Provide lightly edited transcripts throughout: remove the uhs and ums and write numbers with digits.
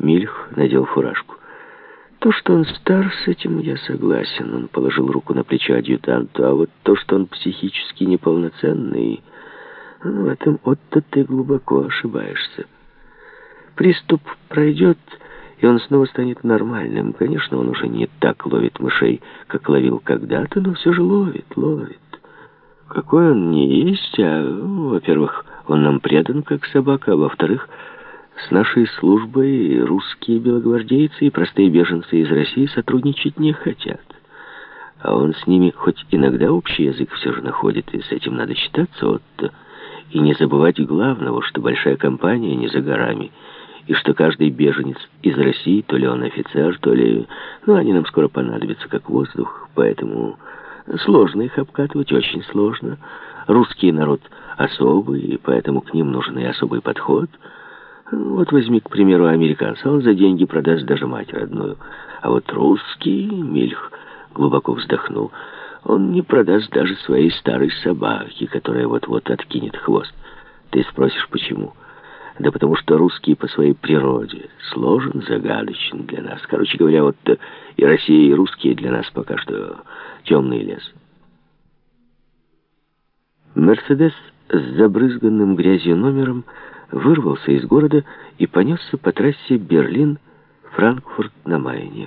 Мильх надел фуражку. То, что он стар, с этим я согласен. Он положил руку на плечо адъютанту. А вот то, что он психически неполноценный, в этом Отто ты глубоко ошибаешься. Приступ пройдет, и он снова станет нормальным. Конечно, он уже не так ловит мышей, как ловил когда-то, но все же ловит. Какой он не есть, во-первых, он нам предан, как собака, а во-вторых, с нашей службой русские белогвардейцы и простые беженцы из России сотрудничать не хотят. А он с ними хоть иногда общий язык все же находит, и с этим надо считаться, Отто. И не забывать главного, что большая компания не за горами, и что каждый беженец из России, то ли он офицер, то ли... они нам скоро понадобятся, как воздух, поэтому сложно их обкатывать, очень сложно. Русский народ особый, и поэтому к ним нужен и особый подход. Вот возьми, к примеру, американца, он за деньги продаст даже мать родную. А вот русский, Мильх глубоко вздохнул, он не продаст даже своей старой собаки, которая вот-вот откинет хвост. Ты спросишь, почему? Да потому что русский по своей природе сложен, загадочен для нас. Короче говоря, вот и Россия, и русские для нас пока что темный лес. Мерседес с забрызганным грязью номером вырвался из города и понесся по трассе Берлин-Франкфурт на Майне.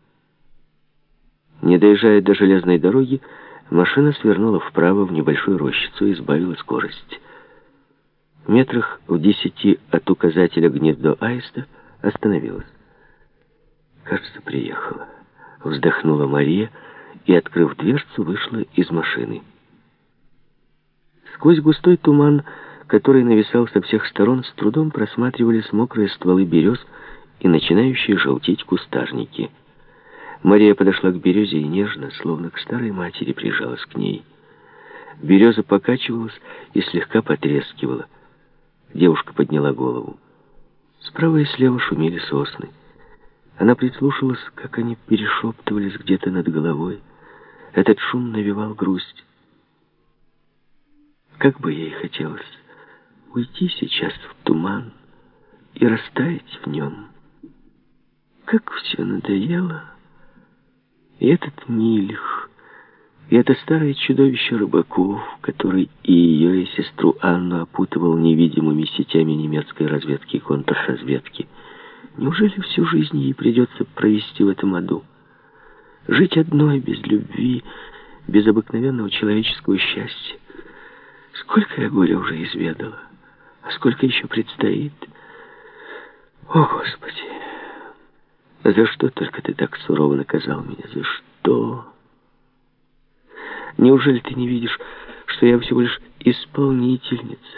Не доезжая до железной дороги, машина свернула вправо в небольшую рощицу и сбавила скорость. В метрах в 10 от указателя «Гнездо аиста» остановилась. «Кажется, приехала», — вздохнула Мария и, открыв дверцу, вышла из машины. Сквозь густой туман, который нависал со всех сторон, с трудом просматривались мокрые стволы берез и начинающие желтеть кустарники. Мария подошла к березе и нежно, словно к старой матери, прижалась к ней. Береза покачивалась и слегка потрескивала. Девушка подняла голову. Справа и слева шумели сосны. Она прислушалась, как они перешептывались где-то над головой. Этот шум навевал грусть. Как бы ей хотелось уйти сейчас в туман и растаять в нем. Как все надоело. И этот Мильх, и это старое чудовище Рыбаков, который и ее, и сестру Анну опутывал невидимыми сетями немецкой разведки и контрразведки. Неужели всю жизнь ей придется провести в этом аду? Жить одной, без любви, без обыкновенного человеческого счастья. Сколько я горя уже изведала, а сколько еще предстоит. О, Господи! За что только ты так сурово наказал меня? За что? Неужели ты не видишь, что я всего лишь исполнительница?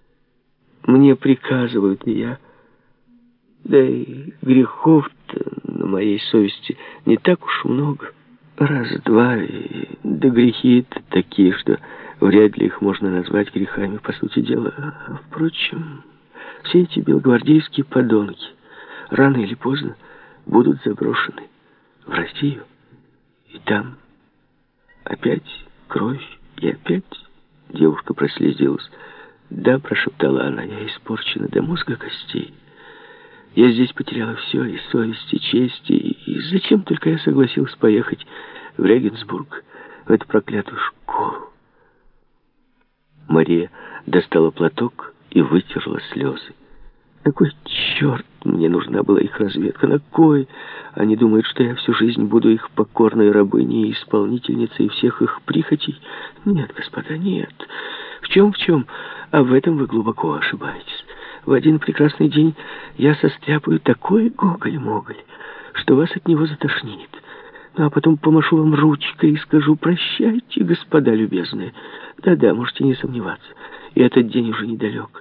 Мне приказывают, и я... Да и грехов-то на моей совести не так уж много. Раз-два, да грехи-то такие, что вряд ли их можно назвать грехами, по сути дела. А, впрочем, все эти белогвардейские подонки рано или поздно будут заброшены в Россию. И там опять кровь, и опять девушка прослезилась. «Да», — прошептала она, — «я испорчена до мозга костей. Я здесь потеряла все, и совесть, и честь, и зачем только я согласилась поехать в Регенсбург, в эту проклятую школу». Мария достала платок и вытерла слезы. На кой черт мне нужна была их разведка? На кой? Они думают, что я всю жизнь буду их покорной рабыней и исполнительницей всех их прихотей? Нет, господа, нет. В чем? А в этом вы глубоко ошибаетесь. В один прекрасный день я состряпаю такой гоголь-моголь, что вас от него затошнит. Ну, а потом помашу вам ручкой и скажу: прощайте, господа любезные. Да-да, можете не сомневаться. И этот день уже недалек.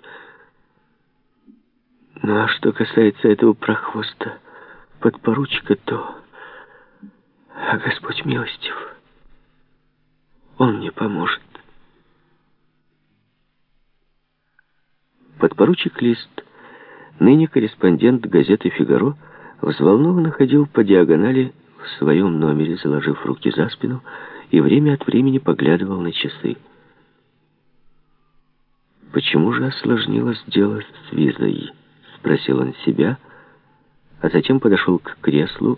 Ну, а что касается этого прохвоста подпоручика, то... А Господь милостив, Он мне поможет. Подпоручик Лист, ныне корреспондент газеты «Фигаро», взволнованно ходил по диагонали в своем номере, заложив руки за спину, и время от времени поглядывал на часы. «Почему же осложнилось дело с визой?» — спросил он себя, а затем подошел к креслу